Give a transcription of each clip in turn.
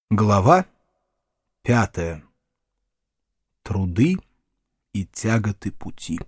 Глава 5. Труды и тяготы пути.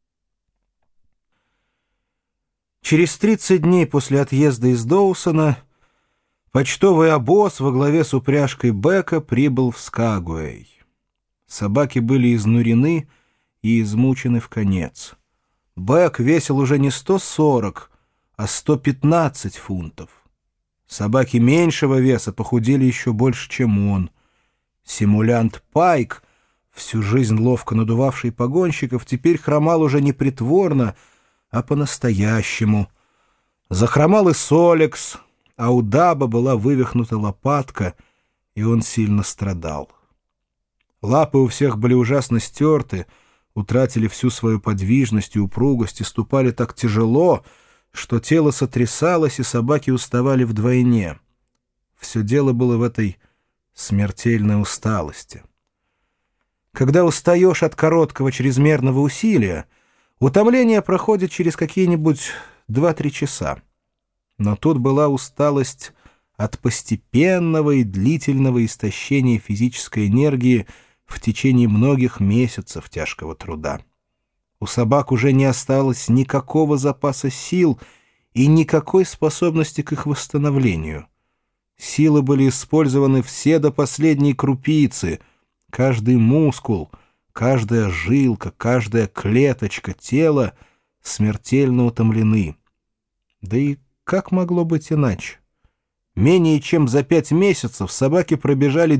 Через 30 дней после отъезда из Доусона почтовый обоз во главе с упряжкой Бека прибыл в Скагуэй. Собаки были изнурены и измучены вконец. Бек весил уже не 140, а 115 фунтов. Собаки меньшего веса похудели еще больше, чем он. Симулянт Пайк, всю жизнь ловко надувавший погонщиков, теперь хромал уже не притворно, а по-настоящему. Захромал и Солекс, а у Даба была вывихнута лопатка, и он сильно страдал. Лапы у всех были ужасно стерты, утратили всю свою подвижность и упругость и ступали так тяжело, что тело сотрясалось, и собаки уставали вдвойне. Все дело было в этой смертельной усталости. Когда устаешь от короткого чрезмерного усилия, утомление проходит через какие-нибудь 2-3 часа. Но тут была усталость от постепенного и длительного истощения физической энергии в течение многих месяцев тяжкого труда. У собак уже не осталось никакого запаса сил и никакой способности к их восстановлению. Силы были использованы все до последней крупицы. Каждый мускул, каждая жилка, каждая клеточка тела смертельно утомлены. Да и как могло быть иначе? Менее чем за 5 месяцев собаки пробежали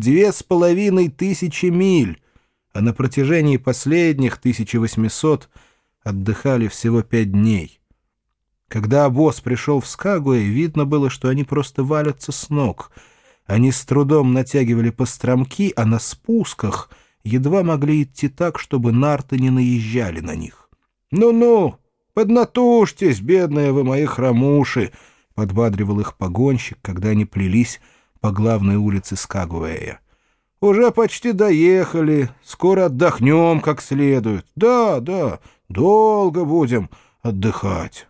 2500 миль, а на протяжении последних 1800 отдыхали всего 5 дней. Когда обоз пришел в Скагуэй, видно было, что они просто валятся с ног. Они с трудом натягивали постромки, а на спусках едва могли идти так, чтобы нарты не наезжали на них. «Ну-ну, поднатужьтесь, бедные вы мои хромуши!» — подбадривал их погонщик, когда они плелись по главной улице Скагуэя. «Уже почти доехали, скоро отдохнем как следует. Да, долго будем отдыхать».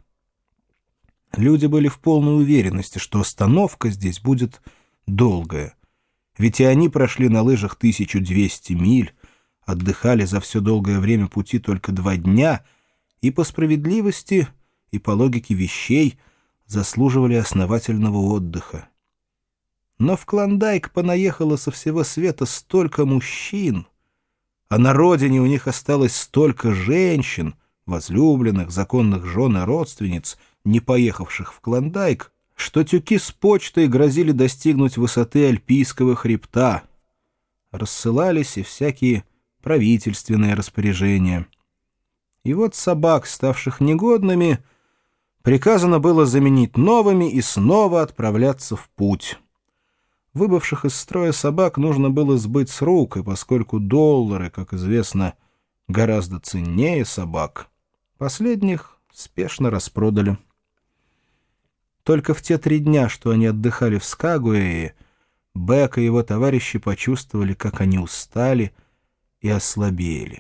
Люди были в полной уверенности, что остановка здесь будет долгая. Ведь и они прошли на лыжах 1200 миль, отдыхали за все долгое время пути только 2 дня, и по справедливости, и по логике вещей заслуживали основательного отдыха. Но в Клондайк понаехало со всего света столько мужчин, а на родине у них осталось столько женщин, возлюбленных, законных жен и родственниц, не поехавших в Клондайк, что тюки с почтой грозили достигнуть высоты Альпийского хребта. Рассылались и всякие правительственные распоряжения. И вот собак, ставших негодными, приказано было заменить новыми и снова отправляться в путь. Выбывших из строя собак нужно было сбыть с рук, и поскольку доллары, как известно, гораздо ценнее собак, последних спешно распродали. Только в те 3 дня, что они отдыхали в Скагуэе, Бек и его товарищи почувствовали, как они устали и ослабели.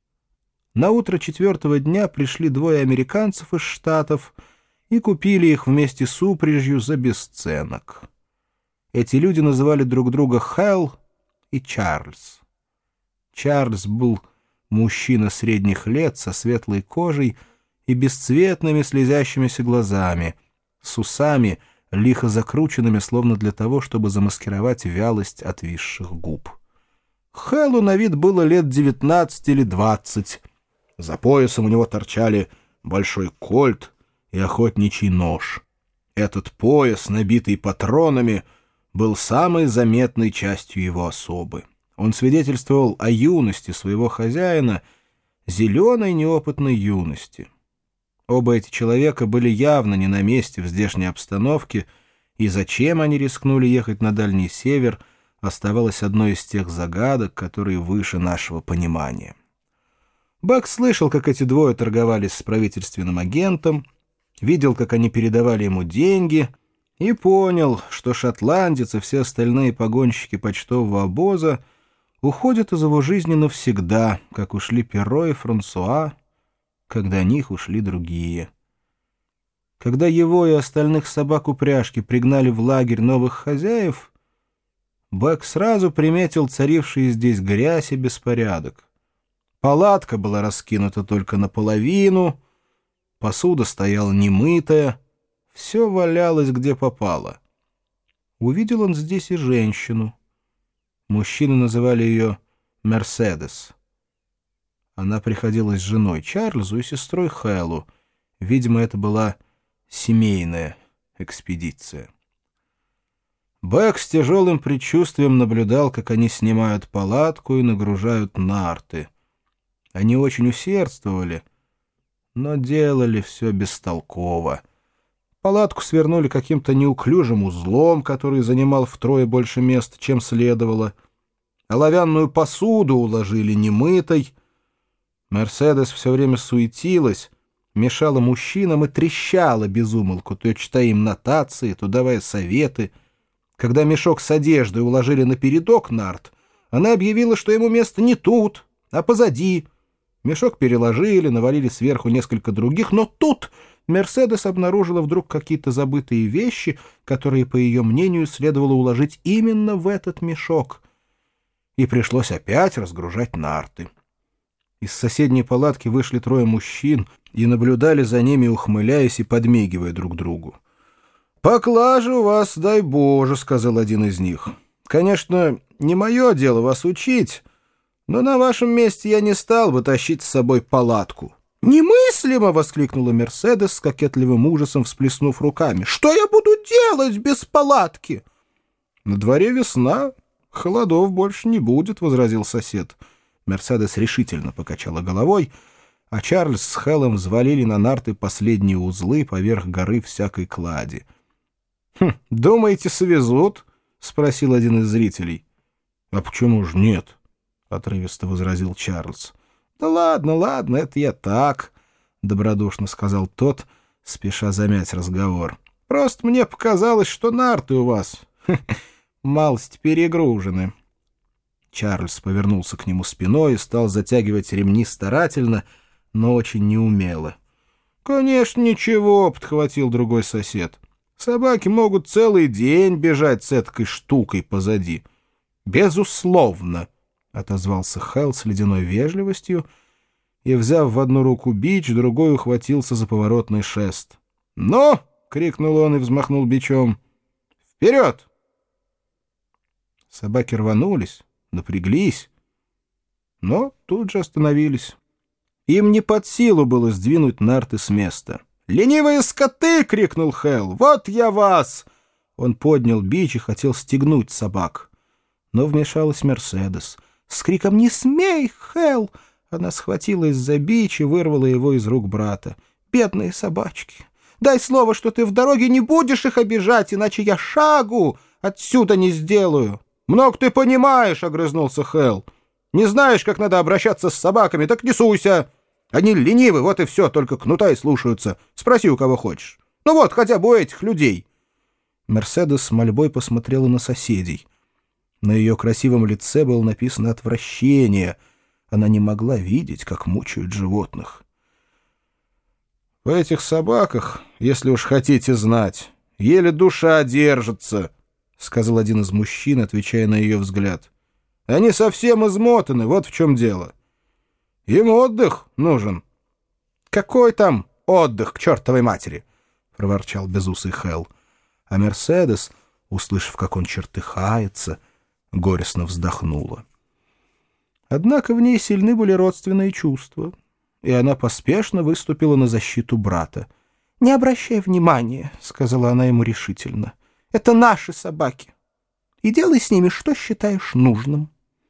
На утро 4-го дня пришли 2 американцев из Штатов и купили их вместе с упряжью за бесценок. Эти люди называли друг друга Хэл и Чарльз. Чарльз был мужчина средних лет со светлой кожей и бесцветными слезящимися глазами, с усами, лихо закрученными, словно для того, чтобы замаскировать вялость отвисших губ. Хэлу на вид было лет 19 или 20. За поясом у него торчали большой кольт и охотничий нож. Этот пояс, набитый патронами, был самой заметной частью его особы. Он свидетельствовал о юности своего хозяина, зеленой неопытной юности. Оба эти человека были явно не на месте в здешней обстановке, и зачем они рискнули ехать на Дальний Север, оставалось одной из тех загадок, которые выше нашего понимания. Бак слышал, как эти 2 торговались с правительственным агентом, видел, как они передавали ему деньги, и понял, что шотландец и все остальные погонщики почтового обоза уходят из его жизни навсегда, как ушли Перро и Франсуа, когда них ушли другие. Когда его и остальных собак упряжки пригнали в лагерь новых хозяев, Бэк сразу приметил царивший здесь грязь и беспорядок. Палатка была раскинута только наполовину, посуда стояла немытая, все валялось где попало. Увидел он здесь и женщину. Мужчины называли ее Мерседес. Она приходилась женой Чарльзу и сестрой Хэллу. Видимо, это была семейная экспедиция. Бэк с тяжелым предчувствием наблюдал, как они снимают палатку и нагружают нарты. Они очень усердствовали, но делали все бестолково. Палатку свернули каким-то неуклюжим узлом, который занимал втрое больше места, чем следовало. Оловянную посуду уложили немытой. Мерседес все время суетилась, мешала мужчинам и трещала без умолку, то читая им нотации, то давая советы. Когда мешок с одеждой уложили на передок нарт, она объявила, что ему место не тут, а позади. Мешок переложили, навалили сверху несколько других, но тут Мерседес обнаружила вдруг какие-то забытые вещи, которые, по ее мнению, следовало уложить именно в этот мешок. И пришлось опять разгружать нарты. Из соседней палатки вышли трое мужчин и наблюдали за ними, ухмыляясь и подмигивая друг другу. «Поклажа у вас, дай Боже», — сказал один из них. «Конечно, не мое дело вас учить, но на вашем месте я не стал бы тащить с собой палатку». «Немыслимо!» — воскликнула Мерседес с кокетливым ужасом, всплеснув руками. «Что я буду делать без палатки?» «На дворе весна, холодов больше не будет», — возразил сосед. Мерседес решительно покачала головой, а Чарльз с Хэллом взвалили на нарты последние узлы поверх горы всякой клади. «Думаете, свезут?» — спросил один из зрителей. «А почему же нет?» — отрывисто возразил Чарльз. «Да ладно, ладно, это я так», — добродушно сказал тот, спеша замять разговор. «Просто мне показалось, что нарты у вас малость перегружены». Чарльз повернулся к нему спиной и стал затягивать ремни старательно, но очень неумело. «Конечно, ничего», — подхватил другой сосед. «Собаки могут целый день бежать с этой штукой позади». «Безусловно», — отозвался Хэлл с ледяной вежливостью и, взяв в одну руку бич, другой ухватился за поворотный шест. «Ну!» — крикнул он и взмахнул бичом. «Вперед!» Собаки рванулись, напряглись, но тут же остановились. Им не под силу было сдвинуть нарты с места. «Ленивые скоты!» — крикнул Хэлл. «Вот я вас!» Он поднял бич и хотел стегнуть собак. Но вмешалась Мерседес. С криком «Не смей, Хэлл!» она схватилась за бич и вырвала его из рук брата. «Бедные собачки! Дай слово, что ты в дороге не будешь их обижать, иначе я шагу отсюда не сделаю!» «Много ты понимаешь!» — огрызнулся Хэлл. «Не знаешь, как надо обращаться с собаками, так не суйся! Они ленивы, вот и все, только кнута и слушаются. Спроси, у кого хочешь. Ну вот, хотя бы у этих людей!» Мерседес с мольбой посмотрела на соседей. На ее красивом лице было написано отвращение. Она не могла видеть, как мучают животных. «В этих собаках, если уж хотите знать, еле душа держится», — сказал один из мужчин, отвечая на ее взгляд. «Они совсем измотаны, вот в чем дело. Им отдых нужен». «Какой там отдых, к чертовой матери?» — проворчал безусый Хэлл. А Мерседес, услышав, как он чертыхается, горестно вздохнула. Однако в ней сильны были родственные чувства, и она поспешно выступила на защиту брата. «Не обращай внимания», — сказала она ему решительно. «Это наши собаки, и делай с ними, что считаешь нужным».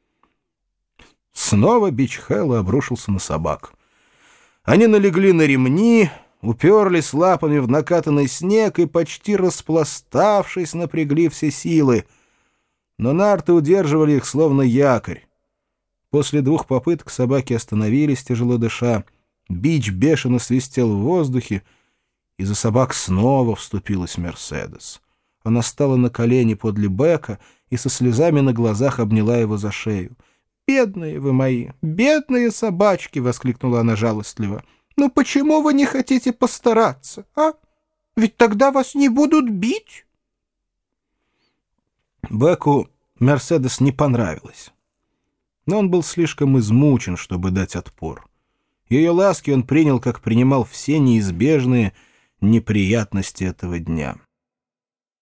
Снова бич Хэлла обрушился на собак. Они налегли на ремни, уперлись лапами в накатанный снег и, почти распластавшись, напрягли все силы. Но нарты удерживали их, словно якорь. После 2 попыток собаки остановились, тяжело дыша. Бич бешено свистел в воздухе, и за собак снова вступилась Мерседес. Она стала на колени подле Бека и со слезами на глазах обняла его за шею. «Бедные вы мои, бедные собачки!» — воскликнула она жалостливо. «Ну почему вы не хотите постараться, а? Ведь тогда вас не будут бить!» Беку Мерседес не понравилось. Но он был слишком измучен, чтобы дать отпор. Ее ласки он принял, как принимал все неизбежные неприятности этого дня.